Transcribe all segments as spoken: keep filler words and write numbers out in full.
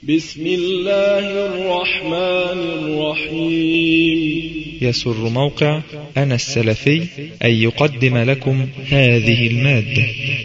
بسم الله الرحمن الرحيم. يسر موقع أنا السلفي أن يقدم لكم هذه المادة.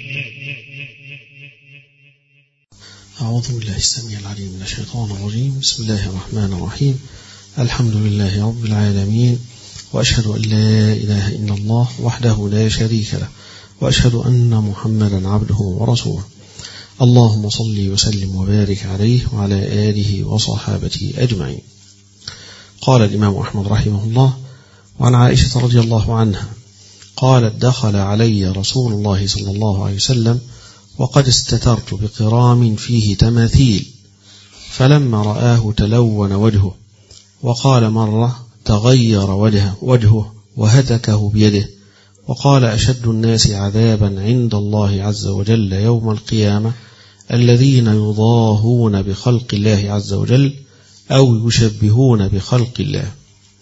أعوذ بالله السميع العليم من الشيطان الرجيم. بسم الله الرحمن الرحيم. الحمد لله رب العالمين، وأشهد أن لا إله إلا الله وحده لا شريك له، وأشهد أن محمدا عبده ورسوله. اللهم صل وسلم وبارك عليه وعلى آله وصحابته أجمعين. قال الإمام أحمد رحمه الله: وعن عائشة رضي الله عنها قالت: دخل علي رسول الله صلى الله عليه وسلم وقد استترت بقرام فيه تماثيل، فلما رآه تلون وجهه، وقال مرة: تغير وجهه, وجهه وهتكه بيده، وقال: أشد الناس عذابا عند الله عز وجل يوم القيامة الذين يضاهون بخلق الله عز وجل أو يشبهون بخلق الله.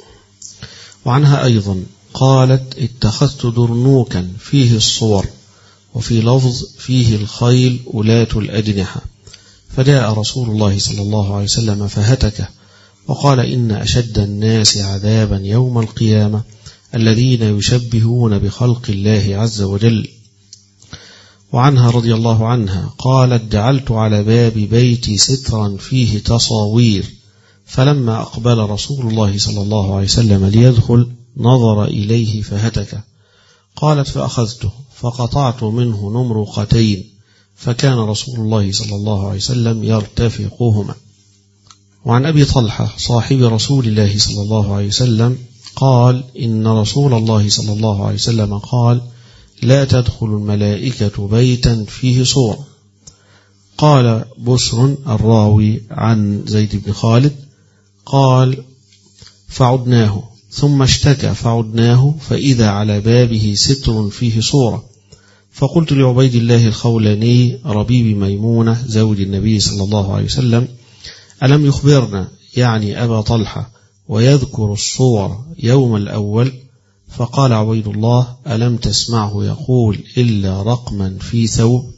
وعنها أيضا قالت: اتخذت درنوكا فيه الصور، وفي لفظ فيه الخيل أولاة الأجنحة، فجاء رسول الله صلى الله عليه وسلم فهتكه، وقال: إن أشد الناس عذابا يوم القيامة الذين يشبهون بخلق الله عز وجل. وعنها رضي الله عنها قالت: جعلت على باب بيتي سترا فيه تصاوير، فلما أقبل رسول الله صلى الله عليه وسلم ليدخل نظر إليه فهتك. قالت: فأخذته فقطعت منه نمرقتين، فكان رسول الله صلى الله عليه وسلم يرتفقهما. وعن أبي طلحة صاحب رسول الله صلى الله عليه وسلم قال: إن رسول الله صلى الله عليه وسلم قال: لا تدخل الملائكة بيتا فيه صورة. قال بسر الراوي عن زيد بن خالد قال: فعدناه ثم اشتكى فعدناه فإذا على بابه ستر فيه صورة، فقلت لعبيد الله الخولاني ربيب ميمونة زوج النبي صلى الله عليه وسلم: ألم يخبرنا يعني أبا طلحة ويذكر الصور يوم الأول؟ فقال عبيد الله: ألم تسمعه يقول إلا رقما في ثوب؟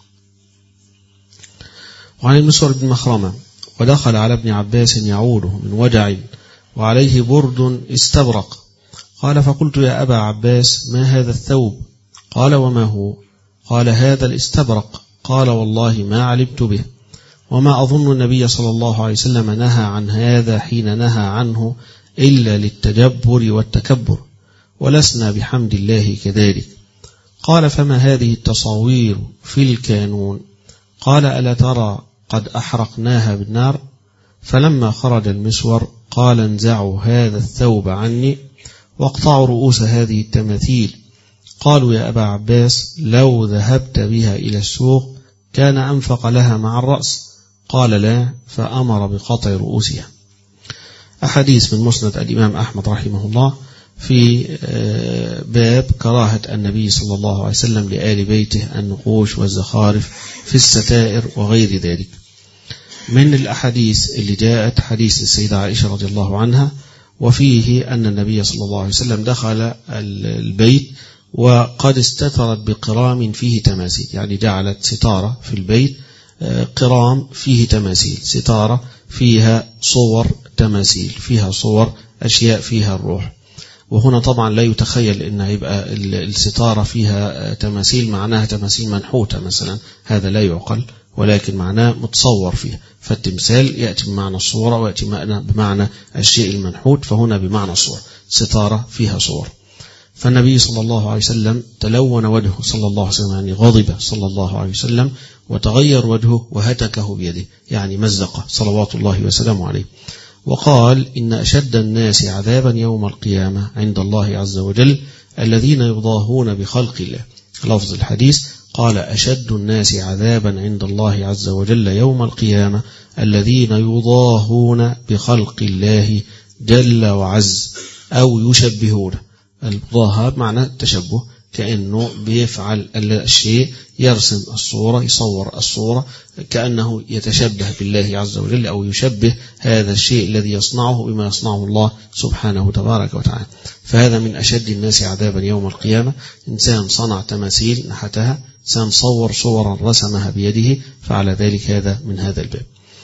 وعن المسور بن مخرمة: ودخل على ابن عباس يعوده من وجع وعليه برد استبرق، قال: فقلت: يا أبا عباس، ما هذا الثوب؟ قال: وما هو؟ قال: هذا الاستبرق. قال: والله ما علمت به، وما أظن النبي صلى الله عليه وسلم نهى عن هذا حين نهى عنه إلا للتجبر والتكبر، ولسنا بحمد الله كذلك. قال: فما هذه التصاوير في الكانون؟ قال: ألا ترى قد أحرقناها بالنار؟ فلما خرج المسور قال: انزعوا هذا الثوب عني واقطعوا رؤوس هذه التماثيل. قالوا: يا أبا عباس، لو ذهبت بها إلى السوق كان أنفق لها مع الرأس. قال: لا، فأمر بقطع رؤوسها. أحاديث من مسند الإمام أحمد رحمه الله في باب كراهة النبي صلى الله عليه وسلم لآل بيته النقوش والزخارف في الستائر وغير ذلك. من الأحاديث اللي جاءت حديث السيدة عائشة رضي الله عنها، وفيه أن النبي صلى الله عليه وسلم دخل البيت وقد استترت بقرام فيه تماثيل، يعني جعلت ستارة في البيت، قرام فيه تماثيل، ستارة فيها صور تماثيل، فيها صور أشياء فيها الروح. وهنا طبعا لا يتخيل أن يبقى الستارة فيها تماثيل معناها تماثيل منحوتة مثلا، هذا لا يعقل، ولكن معناه متصور فيها. فالتمثال يأتي بمعنى الصورة ويأتي بمعنى الشيء المنحوت، فهنا بمعنى الصورة، ستارة فيها صور. فالنبي صلى الله عليه وسلم تلون وجهه صلى الله عليه وسلم، يعني غضب صلى الله عليه وسلم، وتغير وجهه وهتكه بيده، يعني مزق صلوات الله وسلامه عليه. وقال: إن أشد الناس عذابا يوم القيامة عند الله عز وجل الذين يضاهون بخلق الله. لفظ الحديث قال: أشد الناس عذابا عند الله عز وجل يوم القيامة الذين يضاهون بخلق الله جل وعز أو يشبهون. المضاهاة معنى التشبه، كأنه بيفعل الشيء، يرسم الصورة، يصور الصورة كأنه يتشبه بالله عز وجل، أو يشبه هذا الشيء الذي يصنعه بما يصنعه الله سبحانه تبارك وتعالى. فهذا من أشد الناس عذابا يوم القيامة. إنسان صنع تماثيل نحتها، إنسان صور صورا رسمها بيده، فعلى ذلك هذا من هذا الباب.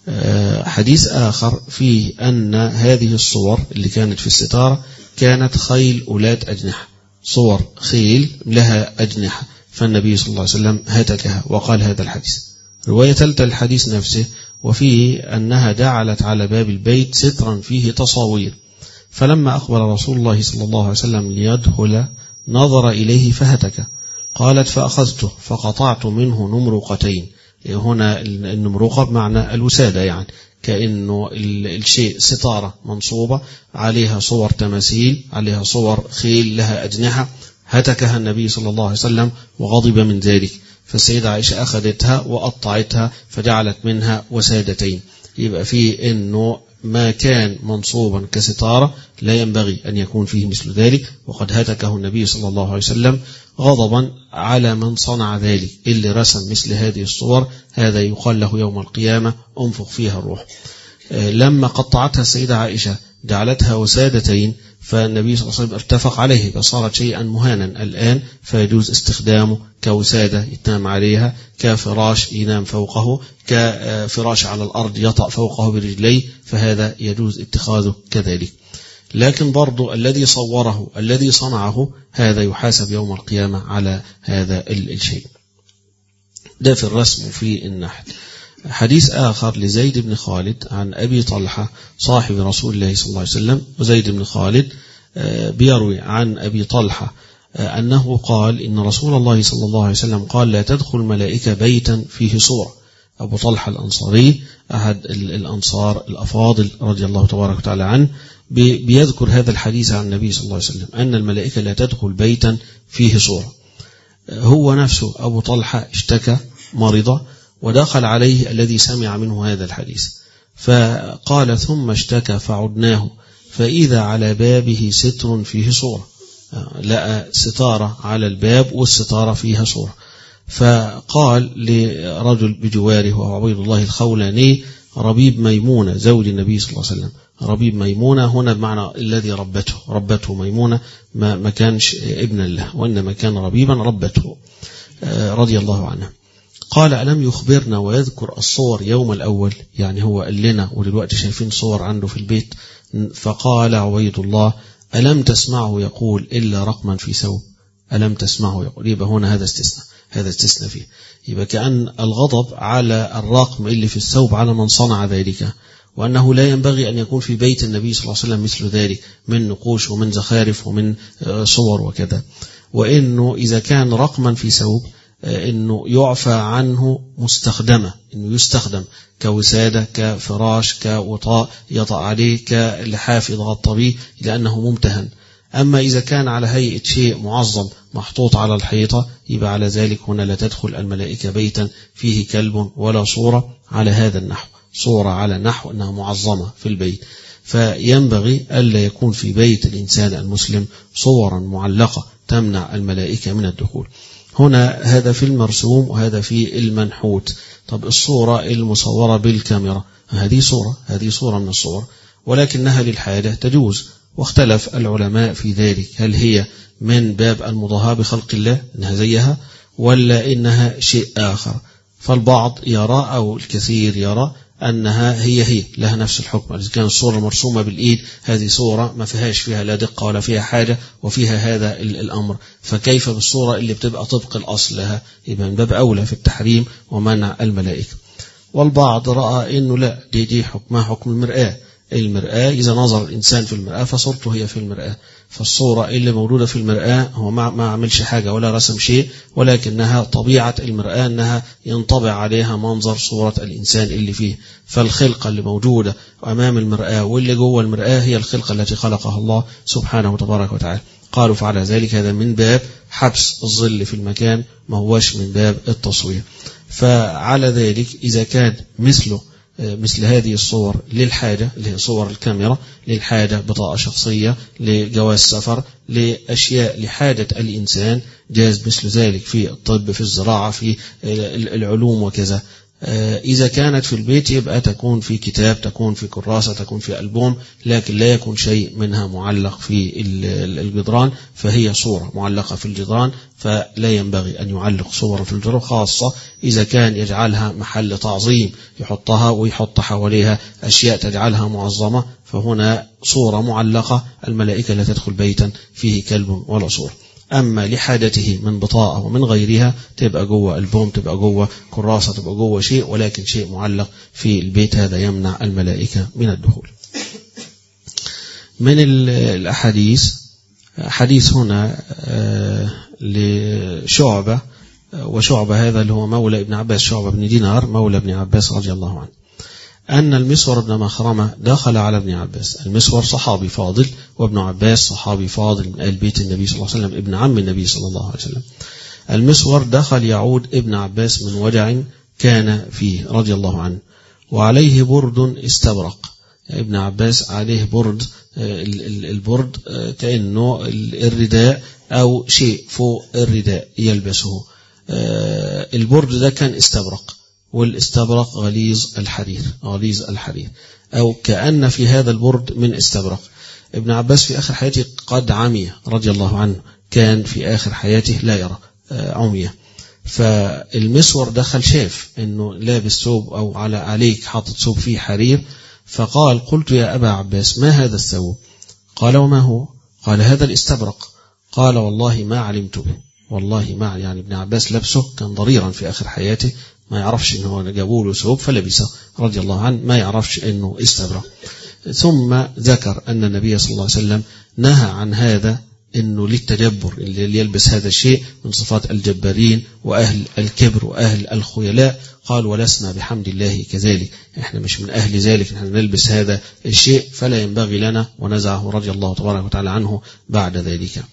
حديث آخر فيه أن هذه الصور اللي كانت في الستارة كانت خيل أولاد أجنحة، صور خيل لها أجنحة، فالنبي صلى الله عليه وسلم هتكها وقال هذا الحديث. رواية ثالثة الحديث نفسه وفيه أنها جعلت على باب البيت سترا فيه تصاوير، فلما أقبل رسول الله صلى الله عليه وسلم ليدخل نظر إليه فهتك. قالت فأخذته فقطعت منه نمرقتين. هنا النمرقة بمعنى الوسادة، يعني كأنه الشيء ستارة منصوبة عليها صور تماثيل، عليها صور خيل لها أجنحة، هتكها النبي صلى الله عليه وسلم وغضب من ذلك، فالسيدة عائشة أخذتها وقطعتها فجعلت منها وسادتين. يبقى فيه أنه ما كان منصوبا كستارة لا ينبغي أن يكون فيه مثل ذلك، وقد هتكه النبي صلى الله عليه وسلم غضبا على من صنع ذلك، اللي رسم مثل هذه الصور هذا يقال له يوم القيامة انفخ فيها الروح. لما قطعتها السيدة عائشة جعلتها وسادتين، فالنبي صلى الله عليه وسلم ارتفق عليه، فصارت شيئا مهانا الآن، فيجوز استخدامه كوسادة يتنام عليها، كفراش ينام فوقه، كفراش على الأرض يطأ فوقه برجليه، فهذا يجوز اتخاذه كذلك. لكن برضو الذي صوره الذي صنعه هذا يحاسب يوم القيامة على هذا الشيء. ده في الرسم في النحت. حديث آخر لزيد بن خالد عن أبي طلحة صاحب رسول الله صلى الله عليه وسلم، وزيد بن خالد بيروي عن أبي طلحة أنه قال إن رسول الله صلى الله عليه وسلم قال لا تدخل ملائكة بيتا فيه صورة. أبو طلحة الأنصاري أحد الأنصار الأفاضل رضي الله تبارك وتعالى عنه بيذكر هذا الحديث عن النبي صلى الله عليه وسلم أن الملائكة لا تدخل بيتا فيه صورة. هو نفسه أبو طلحة اشتكى مرضى ودخل عليه الذي سمع منه هذا الحديث، فقال ثم اشتكى فعدناه فإذا على بابه ستر فيه صورة، لقى ستارة على الباب والستارة فيها صورة، فقال لرجل بجواره وهو عبيد الله الخولاني ربيب ميمونة زوج النبي صلى الله عليه وسلم. ربيب ميمونة هنا بمعنى الذي ربته ربته ميمونة، ما, ما كانش ابنا له وإنما كان ربيبا ربته رضي الله عنه. قال ألم يخبرنا ويذكر الصور يوم الأول، يعني هو قال لنا ودلوقتي شايفين صور عنده في البيت. فقال عبيد الله ألم تسمعه يقول إلا رقما في ثوب، ألم تسمعه يقول. يبقى هنا هذا استثناء هذا استثناء فيه، يبقى كأن الغضب على الرقم اللي في الثوب على من صنع ذلك، وأنه لا ينبغي أن يكون في بيت النبي صلى الله عليه وسلم مثل ذلك من نقوش ومن زخارف ومن صور وكذا، وإنه إذا كان رقما في ثوب إنه يعفى عنه مستخدمة، إنه يستخدم كوسادة كفراش كوطاء يطأ عليه كلحاف يضغط به لأنه ممتهن. أما إذا كان على هيئة شيء معظم محطوط على الحيطة يبقى على ذلك هنا لا تدخل الملائكة بيتا فيه كلب ولا صورة على هذا النحو، صورة على نحو أنها معظمة في البيت. فينبغي ألا يكون في بيت الإنسان المسلم صورا معلقة تمنع الملائكة من الدخول. هنا هذا في المرسوم وهذا في المنحوت. طب الصورة المصورة بالكاميرا هذه صورة هذه صورة من الصور ولكنها للحاجة تجوز، واختلف العلماء في ذلك، هل هي من باب المضاهاة بخلق الله إنها زيها ولا إنها شيء آخر. فالبعض يرى أو الكثير يرى أنها هي هي لها نفس الحكم. إذا كانت الصورة مرسومة بالإيد هذه صورة ما فيهاش فيها لا دقة ولا فيها حاجة وفيها هذا الأمر، فكيف بالصورة اللي بتبقى طبق الأصل لها؟ يبقى من باب أولى في التحريم ومنع الملائكة. والبعض رأى إنه لا دي دي حكمها حكم المرآة. المرآة إذا نظر الإنسان في المرآة فصورته هي في المرآة، فالصورة اللي موجودة في المرآة هو ما ما عملش حاجة ولا رسم شيء، ولكنها طبيعة المرآة أنها ينطبع عليها منظر صورة الإنسان اللي فيه. فالخلقة اللي موجودة أمام المرآة واللي جوه المرآة هي الخلقة التي خلقها الله سبحانه وتبارك وتعالى. قالوا فعلى ذلك هذا من باب حبس الظل في المكان، ما هوش من باب التصوير. فعلى ذلك إذا كان مثله مثل هذه الصور للحاجة اللي هي صور الكاميرا للحاجة، بطاقة شخصية، لجواز سفر، لأشياء لحاجة الإنسان، جاز مثل ذلك في الطب في الزراعة في العلوم وكذا. إذا كانت في البيت يبقى تكون في كتاب، تكون في كراسة، تكون في ألبوم، لكن لا يكون شيء منها معلق في الجدران، فهي صورة معلقة في الجدران، فلا ينبغي أن يعلق صورا في الجدران، خاصة إذا كان يجعلها محل تعظيم يحطها ويحط حواليها أشياء تجعلها معظمة، فهنا صورة معلقة، الملائكة لا تدخل بيتا فيه كلب ولا صورة. أما لحاجته من بطاقة ومن غيرها تبقى جوه ألبوم، تبقى جوه كراسة، تبقى جوه شيء، ولكن شيء معلق في البيت هذا يمنع الملائكة من الدخول. من الأحاديث حديث هنا لشعبة، وشعبة هذا اللي هو مولى ابن عباس، شعبة بن دينار مولى ابن عباس رضي الله عنه، أن المسور بن مخرمة دخل على ابن عباس. المسور صحابي فاضل، وابن عباس صحابي فاضل من آل بيت النبي صلى الله عليه وسلم، ابن عم النبي صلى الله عليه وسلم. المسور دخل يعود ابن عباس من وجع كان فيه رضي الله عنه، وعليه برد استبرق. ابن عباس عليه برد، البرد كأنه الرداء أو شيء فوق الرداء يلبسه. البرد ده كان استبرق، والاستبرق غليظ الحرير، غليظ الحرير، أو كأن في هذا البرد من استبرق. ابن عباس في آخر حياته قد عمي رضي الله عنه، كان في آخر حياته لا يرى، عمية. فالمسور دخل شاف أنه لابس ثوب أو على عليك حاطط ثوب فيه حرير، فقال: قلت يا أبا عباس ما هذا الثوب؟ قال: وما هو؟ قال: هذا الاستبرق. قال: والله ما علمت به، والله ما، يعني ابن عباس لبسه كان ضريرا في آخر حياته، ما يعرفش انه جابوا له ثوب فلبسه رضي الله عنه، ما يعرفش انه استبرق. ثم ذكر ان النبي صلى الله عليه وسلم نهى عن هذا، انه للتجبر، اللي يلبس هذا الشيء من صفات الجبارين واهل الكبر واهل الخيلاء. قال: ولسنا بحمد الله كذلك، احنا مش من اهل ذلك، احنا نلبس هذا الشيء فلا ينبغي لنا، ونزعه رضي الله تبارك وتعالى عنه بعد ذلك.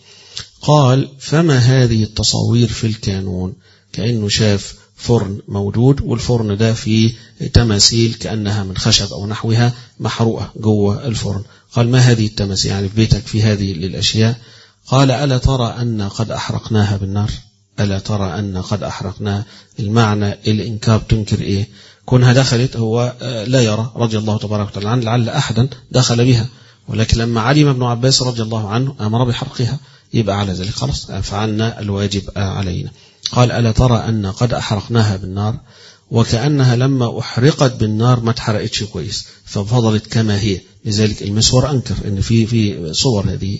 قال: فما هذه التصاوير في الكانون؟ كأنه شاف فرن موجود، والفرن ده فيه تماثيل كأنها من خشب أو نحوها محروقة جوه الفرن. قال: ما هذه التماثيل؟ يعني في بيتك في هذه الأشياء؟ قال: ألا ترى أن قد أحرقناها بالنار؟ ألا ترى أن قد أحرقناها؟ المعنى الإنكار، تنكر إيه؟ كونها دخلت، هو لا يرى رضي الله تبارك وتعالى عنه، لعل أحدا دخل بها، ولكن لما علم ابن عباس رضي الله عنه أمر بحرقها، يبقى على ذلك خلاص فعلنا الواجب علينا. قال: ألا ترى أن قد أحرقناها بالنار؟ وكأنها لما أحرقت بالنار ما اتحرقتش كويس، ففضلت كما هي، لذلك المسور أنكر إن في في صور هذه.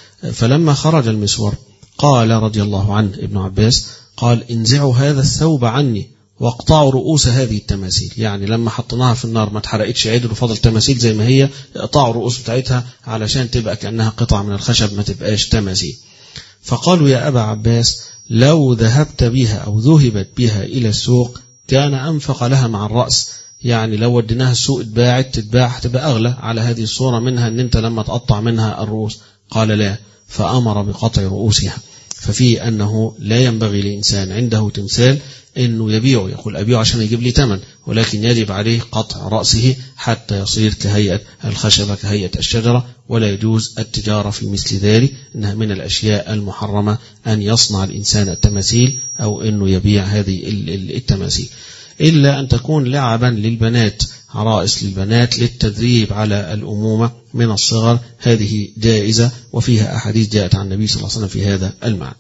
فلما خرج المسور قال رضي الله عنه ابن عباس، قال: انزعوا هذا الثوب عني واقطعوا رؤوس هذه التماثيل. يعني لما حطناها في النار ما اتحرقتش عدل وفضل تماثيل زي ما هي، اقطعوا الرؤوس بتاعتها علشان تبقى كأنها قطع من الخشب، ما تبقاش تماثيل. فقالوا: يا أبا عباس لو ذهبت بها أو ذهبت بها إلى السوق كان أنفق لها مع الرأس، يعني لو وديناها السوق اتباعت تتباع تبقى أغلى على هذه الصورة منها أن أنت لما تقطع منها الرؤوس. قال: لا، فأمر بقطع رؤوسها. ففي أنه لا ينبغي لإنسان عنده تمثال أنه يبيعه، يقول أبيعه عشان يجيب لي ثمن، ولكن يجب عليه قطع رأسه حتى يصير كهيئة الخشبة، كهيئة الشجرة، ولا يجوز التجارة في مثل ذلك. إنها من الأشياء المحرمة أن يصنع الإنسان التماثيل أو أنه يبيع هذه التماثيل، إلا أن تكون لعبا للبنات، عرائس للبنات للتدريب على الأمومة من الصغر، هذه جائزة، وفيها أحاديث جاءت عن النبي صلى الله عليه وسلم في هذا المعنى.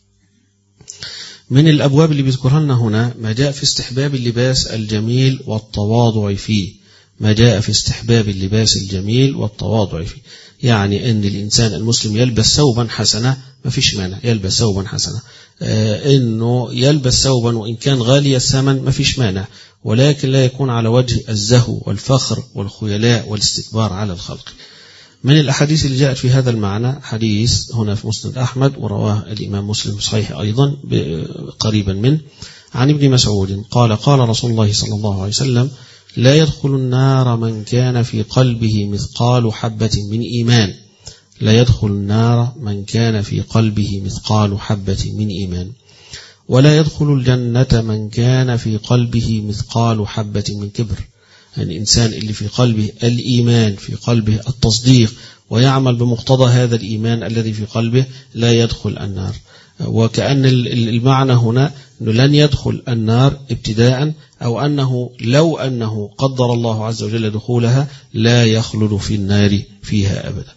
من الأبواب اللي بيذكرها لنا هنا ما جاء في استحباب اللباس الجميل والتواضع فيه، ما جاء في استحباب اللباس الجميل والتواضع فيه، يعني أن الإنسان المسلم يلبس ثوبا حسنا، ما فيش مانع يلبس ثوبا حسنا، آه إنه يلبس ثوبا وإن كان غالي الثمن ما فيش مانع، ولكن لا يكون على وجه الزهو والفخر والخيلاء والاستكبار على الخلق. من الأحاديث اللي جاءت في هذا المعنى حديث هنا في مسند أحمد، ورواه الإمام مسلم صحيح أيضا قريبا منه، عن ابن مسعود قال: قال رسول الله صلى الله عليه وسلم: لا يدخل النار من كان في قلبه مثقال حبة من إيمان، لا يدخل النار من كان في قلبه مثقال حبة من إيمان، ولا يدخل الجنة من كان في قلبه مثقال حبة من كبر. يعني الإنسان اللي في قلبه الإيمان، في قلبه التصديق، ويعمل بمقتضى هذا الإيمان الذي في قلبه لا يدخل النار. وكأن المعنى هنا أنه لن يدخل النار ابتداء أو أنه لو أنه قدر الله عز وجل دخولها لا يخلد في النار فيها أبدا.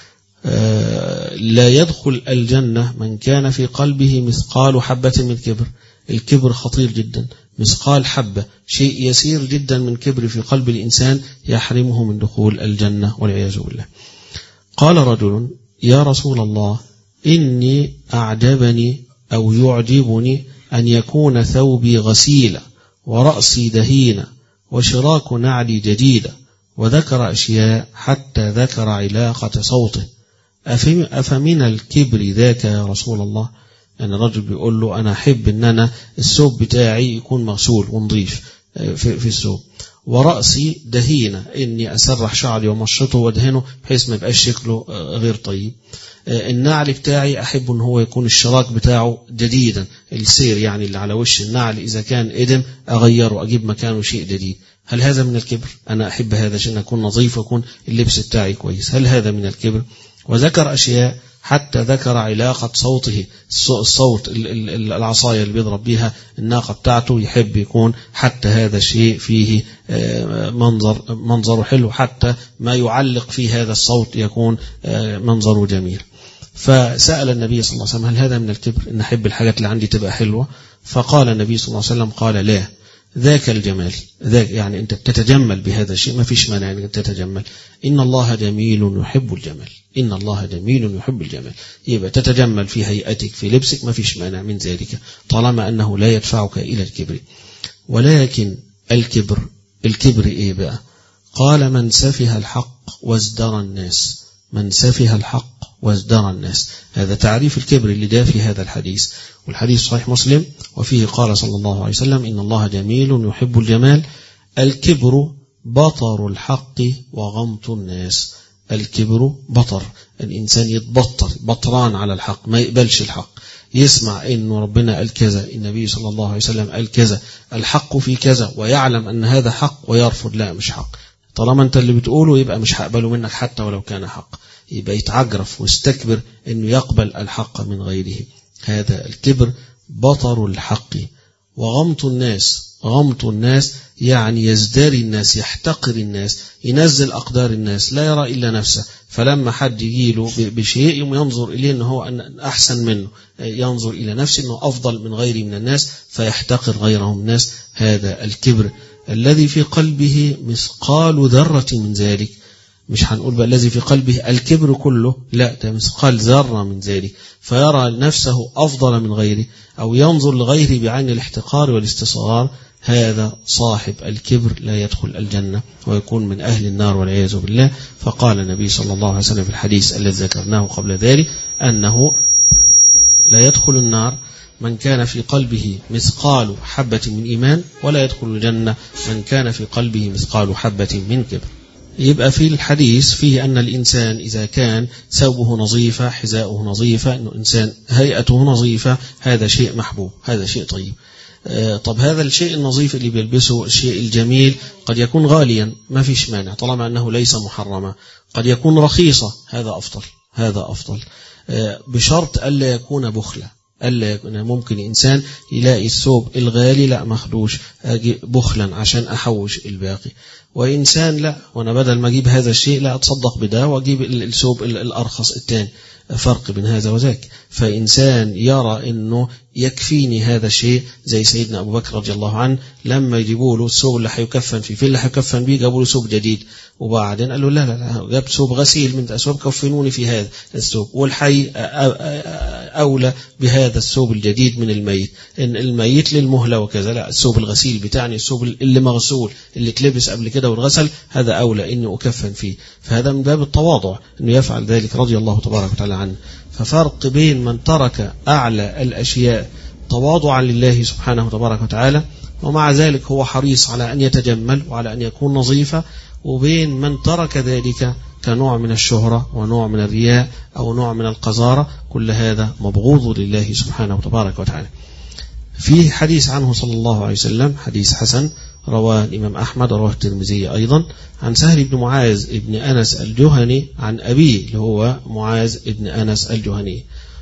لا يدخل الجنة من كان في قلبه مثقال حبة من كبر. الكبر خطير جدا، مثقال حبة شيء يسير جدا من كبر في قلب الإنسان يحرمه من دخول الجنة والعياذ بالله. قال رجل: يا رسول الله، إني أعجبني أو يعجبني أن يكون ثوبي غسيلا ورأسي دهينا وشراك نعلي جديدة، وذكر أشياء حتى ذكر علاقة صوته، أفمن الكبر ذاك يا رسول الله؟ أن الرجل بيقول له: أنا أحب أن أنا الثوب بتاعي يكون مغسول ونظيف في, في الثوب، ورأسي دهينة، إني أسرح شعري ومشطه وادهنه بحيث ما يبقاش شكله غير طيب. النعل بتاعي أحب أن هو يكون الشراك بتاعه جديدا، السير يعني اللي على وش النعل إذا كان إدم أغيره أجيب مكانه شيء جديد. هل هذا من الكبر؟ أنا أحب هذا عشان أكون نظيف ويكون اللبس بتاعي كويس. هل هذا من الكبر؟ وذكر أشياء حتى ذكر علاقة صوته، الصوت العصاية اللي بيضرب بها الناقة بتاعته يحب يكون حتى هذا الشيء فيه منظر منظره حلو، حتى ما يعلق في هذا الصوت يكون منظره جميل. فسأل النبي صلى الله عليه وسلم: هل هذا من الكبر إن أحب الحاجات اللي عندي تبقى حلوة؟ فقال النبي صلى الله عليه وسلم: قال لا، ذاك الجمال، ذاك يعني أنت تتجمل بهذا الشيء، ما فيش مانع أنك تتجمل. إن الله جميل يحب الجمال، إن الله جميل يحب الجمال. يبقى تتجمل في هيئتك في لبسك، ما فيش مانع من ذلك طالما أنه لا يدفعك إلى الكبر. ولكن الكبر الكبر إيه بقى؟ قال: من سفه الحق وازدرى الناس، من سفه الحق وازدرى الناس. هذا تعريف الكبر اللي جاء في هذا الحديث، والحديث صحيح مسلم، وفيه قال صلى الله عليه وسلم: إن الله جميل يحب الجمال. الكبر بطر الحق وغمط الناس. الكبر بطر، الإنسان يتبطر بطران على الحق، ما يقبلش الحق، يسمع إنه ربنا قال كذا، النبي صلى الله عليه وسلم قال كذا، الحق في كذا، ويعلم أن هذا حق ويرفض: لا مش حق، طالما أنت اللي بتقوله يبقى مش هقبله منك حتى ولو كان حق. يبقى يتعجرف ويستكبر إنه يقبل الحق من غيره. هذا الكبر بطر الحق وغمط الناس. غمط الناس يعني يزدري الناس، يحتقر الناس، ينزل أقدار الناس، لا يرى إلا نفسه. فلما حد يجيله بشيء ينظر إليه أنه هو أحسن منه، ينظر إلى نفسه أنه أفضل من غيره من الناس، فيحتقر غيرهم الناس. هذا الكبر الذي في قلبه مثقال ذرة من ذلك. مش هنقول بقى الذي في قلبه الكبر كله، لا، ده مثقال ذرة من ذلك، فيرى نفسه أفضل من غيره أو ينظر لغيره بعين الاحتقار والاستصغار. هذا صاحب الكبر لا يدخل الجنة ويكون من أهل النار والعياذ بالله. فقال النبي صلى الله عليه وسلم في الحديث الذي ذكرناه قبل ذلك أنه لا يدخل النار من كان في قلبه مثقال حبة من إيمان، ولا يدخل الجنة من كان في قلبه مثقال حبة من كبر. يبقى في الحديث فيه أن الإنسان إذا كان ثوبه نظيفة، حذاؤه نظيفة، أنه إنسان هيئته نظيفة، هذا شيء محبوب، هذا شيء طيب. طب هذا الشيء النظيف اللي بيلبسه، الشيء الجميل، قد يكون غاليا، ما فيش مانع طالما أنه ليس محرما. قد يكون رخيصة، هذا أفضل، هذا أفضل، بشرط ألا يكون بخلا. ألا يكون ممكن إنسان يلاقي الثوب الغالي لا مخدوش، أجي بخلا عشان أحوش الباقي، وإنسان لا، وأنا بدل ما أجيب هذا الشيء لا أتصدق بده وأجيب الثوب الأرخص الثاني. فرق بين هذا وذاك. فإنسان يرى أنه يكفيني هذا الشيء، زي سيدنا أبو بكر رضي الله عنه لما يجيبوا له الثوب اللي هيكفن فيه، في اللي هيكفن بيه جابوا له ثوب جديد، وبعدين قال له لا لا لا، جاب ثوب غسيل من أثواب، كفنوني في هذا الثوب، والحي أولى بهذا الثوب الجديد من الميت، إن الميت للمهلة وكذا، لا، الثوب الغسيل بتاعني الثوب اللي مغسول اللي تلبس قبل كده والغسل، هذا أولى إني أكفن فيه. فهذا من باب التواضع إنه يفعل ذلك رضي الله تبارك وتعالى عنه. ففرق بين من ترك أعلى الأشياء تواضعا لله سبحانه وتبارك وتعالى ومع ذلك هو حريص على أن يتجمل وعلى أن يكون نظيفا، وبين من ترك ذلك كنوع من الشهرة ونوع من الرياء أو نوع من القذارة. كل هذا مبغوض لله سبحانه وتبارك وتعالى. في حديث عنه صلى الله عليه وسلم، حديث حسن رواه الإمام أحمد ورواه الترمذي أيضا، عن سهل بن معاذ بن أنس الجهني عن أبيه اللي هو معاذ بن أنس الجهني،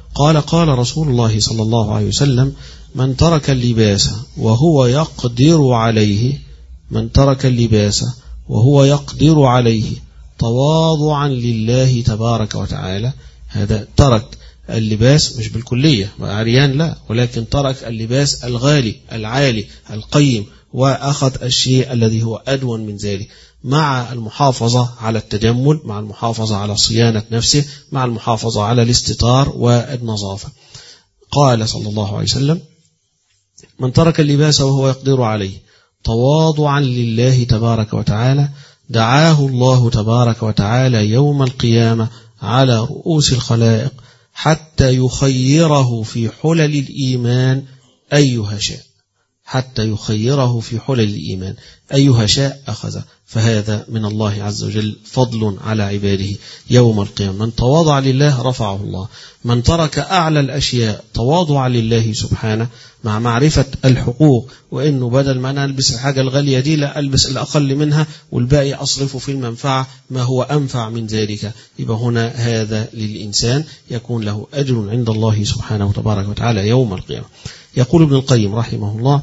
قال قال رسول الله صلى الله عليه وسلم من ترك اللباس وهو يقدر عليه من ترك اللباس وهو يقدر عليه تواضعا لله تبارك وتعالى. هذا ترك اللباس مش بالكلية عريان لا، ولكن ترك اللباس الغالي العالي القيم وأخذ الشيء الذي هو أدون من ذلك، مع المحافظة على التجمل، مع المحافظة على صيانة نفسه، مع المحافظة على الاستتار والنظافة. قال صلى الله عليه وسلم من ترك اللباس وهو يقدر عليه تواضعا لله تبارك وتعالى دعاه الله تبارك وتعالى يوم القيامة على رؤوس الخلائق حتى يخيره في حلل الإيمان أيها شاء، حتى يخيره في حلل الإيمان أيها شاء أخذ. فهذا من الله عز وجل فضل على عباده يوم القيامة. من تواضع لله رفعه الله، من ترك أعلى الأشياء تواضع لله سبحانه مع معرفة الحقوق، وإنه بدل ما أنا ألبس الحاجة الغالية دي لا ألبس الأقل منها والباقي أصرفه في المنفعة ما هو أنفع من ذلك. يبقى هنا هذا للإنسان يكون له أجر عند الله سبحانه وتبارك وتعالى يوم القيامة. يقول ابن القيم رحمه الله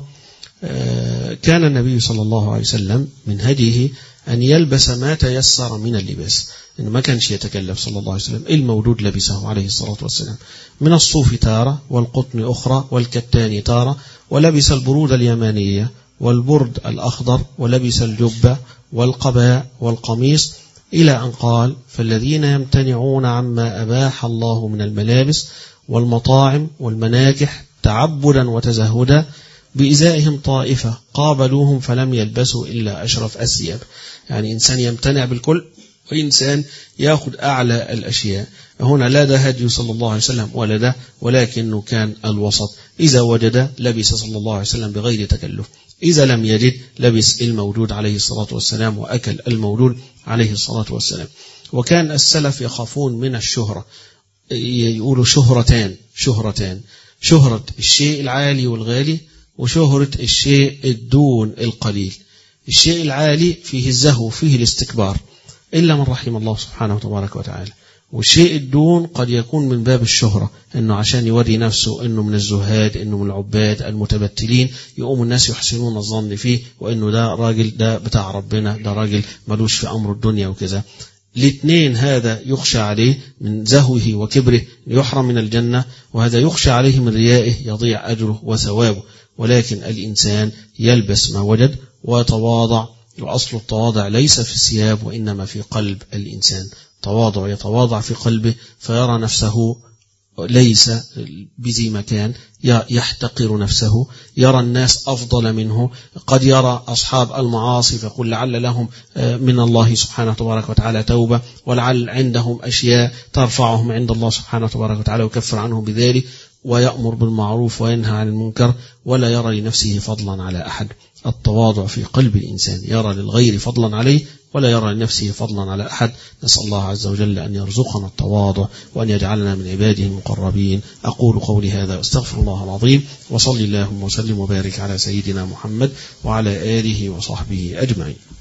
كان النبي صلى الله عليه وسلم من هديه أن يلبس ما تيسر من اللباس، إنه ما كانش يتكلف صلى الله عليه وسلم، المولود لبسه عليه الصلاة والسلام من الصوف تارة والقطن أخرى والكتان تارة، ولبس البرود اليمانية والبرد الأخضر، ولبس الجبة والقباء والقميص، إلى أن قال فالذين يمتنعون عما أباح الله من الملابس والمطاعم والمناكح تعبدا وتزهدا بإزائهم طائفة قابلوهم فلم يلبسوا إلا أشرف الثياب. يعني إنسان يمتنع بالكل وإنسان يأخذ أعلى الأشياء. هنا لا ده هدي صلى الله عليه وسلم ولا ده، ولكنه كان الوسط، إذا وجد لبس صلى الله عليه وسلم بغير تكلف، إذا لم يجد لبس المولود عليه الصلاة والسلام وأكل المولود عليه الصلاة والسلام. وكان السلف يخافون من الشهرة، يقولوا شهرتان شهرتان شهرة الشيء العالي والغالي وشهرة الشيء الدون القليل. الشيء العالي فيه الزهو فيه الاستكبار إلا من رحم الله سبحانه وتبارك وتعالى، والشيء الدون قد يكون من باب الشهرة، إنه عشان يوري نفسه إنه من الزهاد، إنه من العباد المتبتلين، يقوم الناس يحسنون الظن فيه وإنه ده راجل ده بتاع ربنا، ده راجل ملوش في أمر الدنيا وكذا. الاثنين هذا يخشى عليه من زهوه وكبره يحرم من الجنة، وهذا يخشى عليه من ريائه يضيع أجره وثوابه. ولكن الإنسان يلبس ما وجد ويتواضع، وأصل التواضع ليس في الثياب وإنما في قلب الإنسان. تواضع يتواضع في قلبه فيرى نفسه ليس بذي مكان، يحتقر نفسه، يرى الناس أفضل منه، قد يرى أصحاب المعاصي فيقول لعل لهم من الله سبحانه وتبارك وتعالى توبة، ولعل عندهم أشياء ترفعهم عند الله سبحانه وتبارك وتعالى ويكفر عنهم بذلك، ويأمر بالمعروف وينهى عن المنكر، ولا يرى لنفسه فضلا على أحد. التواضع في قلب الإنسان، يرى للغير فضلا عليه ولا يرى لنفسه فضلا على أحد. نسأل الله عز وجل أن يرزقنا التواضع وأن يجعلنا من عباده المقربين. أقول قولي هذا واستغفر الله العظيم، وصلي اللهم وسلم وبارك على سيدنا محمد وعلى آله وصحبه أجمعين.